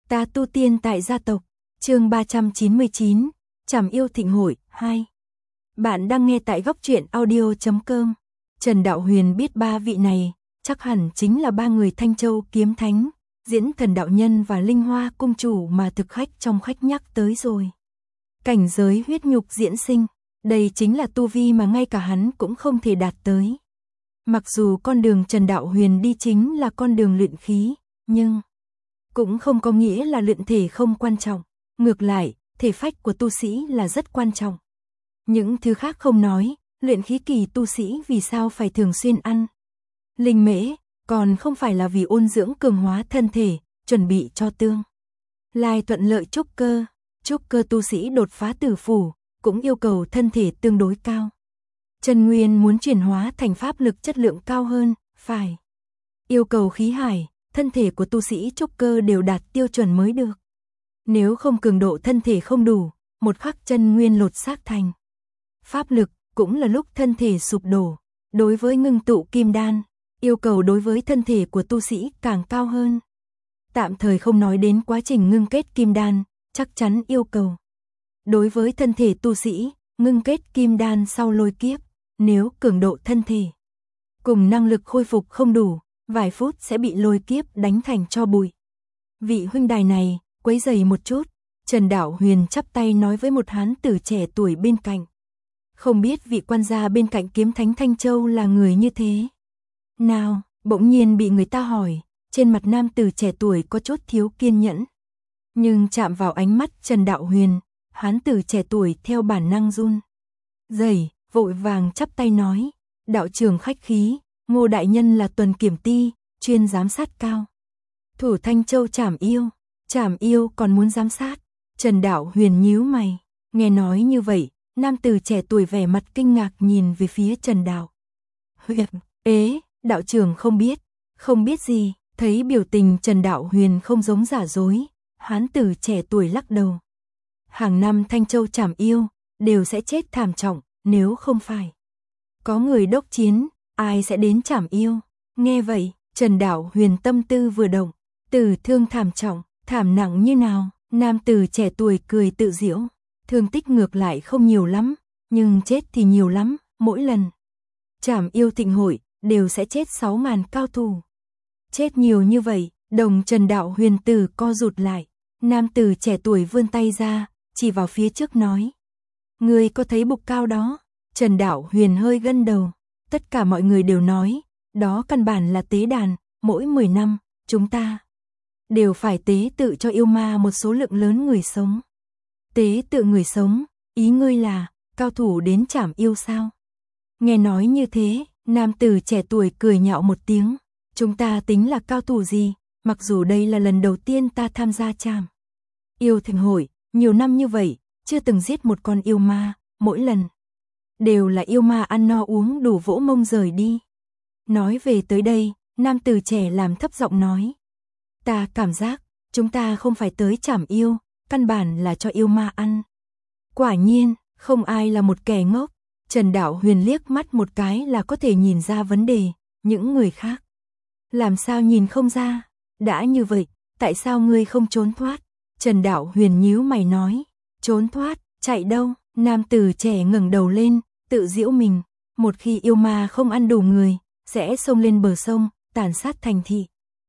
Ta tu tiên tại gia tộc, chương 399, Trảm yêu thịnh hội 2. Bạn đang nghe tại góc truyện audio.com. Trần Đạo Huyền biết ba vị này, chắc hẳn chính là ba người Thanh Châu kiếm thánh, Diễn Thần đạo nhân và Linh Hoa cung chủ mà thực khách trong khách nhắc tới rồi. Cảnh giới huyết nhục diễn sinh, đây chính là tu vi mà ngay cả hắn cũng không thể đạt tới. Mặc dù con đường Trần Đạo Huyền đi chính là con đường luyện khí, nhưng cũng không có nghĩa là luyện thể không quan trọng. Ngược lại, thể phách của tu sĩ là rất quan trọng. Những thứ khác không nói, luyện khí kỳ tu sĩ vì sao phải thường xuyên ăn linh mễ, còn không phải là vì ôn dưỡng cường hóa thân thể, chuẩn bị cho tương lai thuận lợi trúc cơ tu sĩ đột phá tử phủ, cũng yêu cầu thân thể tương đối cao. Chân nguyên muốn chuyển hóa thành pháp lực chất lượng cao hơn, phải yêu cầu khí hải, thân thể của tu sĩ trúc cơ đều đạt tiêu chuẩn mới được. Nếu không cường độ thân thể không đủ, một khắc chân nguyên lột xác thành pháp lực, cũng là lúc thân thể sụp đổ. Đối với ngưng tụ kim đan, yêu cầu đối với thân thể của tu sĩ càng cao hơn. Tạm thời không nói đến quá trình ngưng kết kim đan, chắc chắn yêu cầu đối với thân thể tu sĩ, ngưng kết kim đan sau lôi kiếp, nếu cường độ thân thể cùng năng lực khôi phục không đủ, vài phút sẽ bị lôi kiếp đánh thành tro bụi. Vị huynh đài này, quấy rầy một chút, Trần Đạo Huyền chắp tay nói với một hán tử trẻ tuổi bên cạnh. Không biết vị quan gia bên cạnh kiếm thánh Thanh Châu là người như thế nào, bỗng nhiên bị người ta hỏi, trên mặt nam tử trẻ tuổi có chút thiếu kiên nhẫn. Nhưng chạm vào ánh mắt Trần Đạo Huyền, hán tử trẻ tuổi theo bản năng run rẩy, vội vàng chắp tay nói, đạo trưởng khách khí, Ngô đại nhân là tuần kiểm ty, chuyên giám sát cao thủ Thanh Châu Trảm yêu còn muốn giám sát. Trần Đạo Huyền nhíu mày, nghe nói như vậy, nam tử trẻ tuổi vẻ mặt kinh ngạc nhìn về phía Trần Đạo Huyền. Đạo trưởng không biết gì. Thấy biểu tình Trần Đạo Huyền không giống giả dối, hán tử trẻ tuổi lắc đầu. Hàng năm Thanh Châu Trảm yêu đều sẽ chết thảm trọng, nếu không phải có người đốc chiến, ai sẽ đến Trảm yêu. Nghe vậy, Trần Đạo Huyền tâm tư vừa động, tử thương thảm trọng, thảm nặng như nào? Nam tử trẻ tuổi cười tự giễu, thương tích ngược lại không nhiều lắm, nhưng chết thì nhiều lắm, mỗi lần Trảm yêu thịnh hội đều sẽ chết 6.000 cao thủ. Chết nhiều như vậy, đồng Trần Đạo Huyền tử co rụt lại. Nam tử trẻ tuổi vươn tay ra, chỉ vào phía trước nói. Ngươi có thấy bục cao đó? Trần Đạo Huyền hơi gân đầu. Tất cả mọi người đều nói, đó căn bản là tế đàn, mỗi 10 năm, chúng ta đều phải tế tự cho yêu ma một số lượng lớn người sống. Tế tự người sống, ý ngươi là, cao thủ đến Trảm yêu sao? Nghe nói như thế, nam tử trẻ tuổi cười nhạo một tiếng. Chúng ta tính là cao thủ gì, mặc dù đây là lần đầu tiên ta tham gia Trảm yêu thịnh hội, nhiều năm như vậy, chưa từng giết một con yêu ma, mỗi lần đều là yêu ma ăn no uống đủ vỗ mông rời đi. Nói về tới đây, nam tử trẻ làm thấp giọng nói. Ta cảm giác, chúng ta không phải tới Trảm yêu, căn bản là cho yêu ma ăn. Quả nhiên, không ai là một kẻ ngốc. Trần Đạo Huyền liếc mắt một cái là có thể nhìn ra vấn đề, những người khác làm sao nhìn không ra? Đã như vậy, tại sao ngươi không trốn thoát? Trần Đạo Huyền nhíu mày nói, trốn thoát, chạy đâu? Nam tử trẻ ngẩng đầu lên, tự giễu mình, một khi yêu ma không ăn đủ người, sẽ xông lên bờ sông, tàn sát thành thị.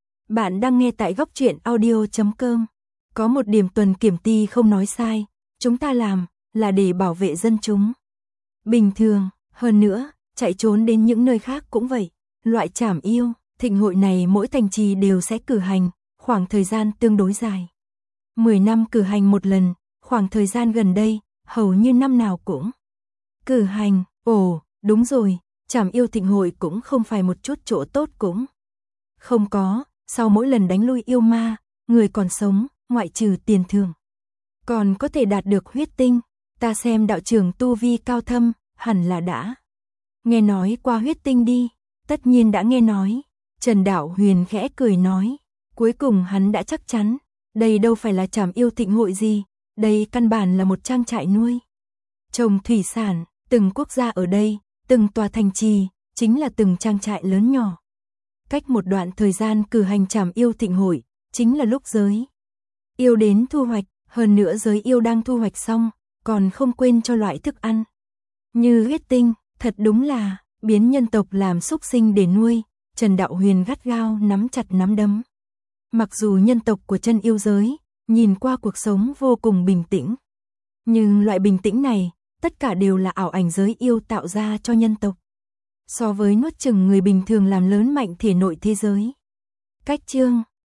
Bạn đang nghe tại góc truyện audio.com. Có một điểm tuần kiểm ty không nói sai, chúng ta làm là để bảo vệ dân chúng bình thường, hơn nữa, chạy trốn đến những nơi khác cũng vậy. Loại Trảm yêu thịnh hội này mỗi thành trì đều sẽ cử hành, khoảng thời gian tương đối dài. 10 năm cử hành một lần, khoảng thời gian gần đây, hầu như năm nào cũng cử hành. Ồ, đúng rồi, Trảm yêu thịnh hội cũng không phải một chút chỗ tốt cũng không có, sau mỗi lần đánh lui yêu ma, người còn sống, ngoại trừ tiền thưởng, còn có thể đạt được huyết tinh. Ta xem đạo trưởng tu vi cao thâm, hẳn là đã nghe nói qua huyết tinh đi. Tất nhiên đã nghe nói. Trần Đạo Huyền khẽ cười nói. Cuối cùng hắn đã chắc chắn. Đây đâu phải là Trảm yêu thịnh hội gì. Đây căn bản là một trang trại nuôi trồng thủy sản. Từng quốc gia ở đây, từng tòa thành trì, chính là từng trang trại lớn nhỏ. Cách một đoạn thời gian cử hành Trảm yêu thịnh hội, chính là lúc giới Yêu đến thu hoạch, hơn nữa giới yêu đang thu hoạch xong, còn không quên cho loại thức ăn. Như huyết tinh, thật đúng là, biến nhân tộc làm súc sinh để nuôi, Trần Đạo Huyền gắt gao nắm chặt nắm đấm. Mặc dù nhân tộc của chân yêu giới, nhìn qua cuộc sống vô cùng bình tĩnh. Nhưng loại bình tĩnh này, tất cả đều là ảo ảnh giới yêu tạo ra cho nhân tộc. So với nuốt chửng người bình thường làm lớn mạnh thể nội thế giới. Cách chương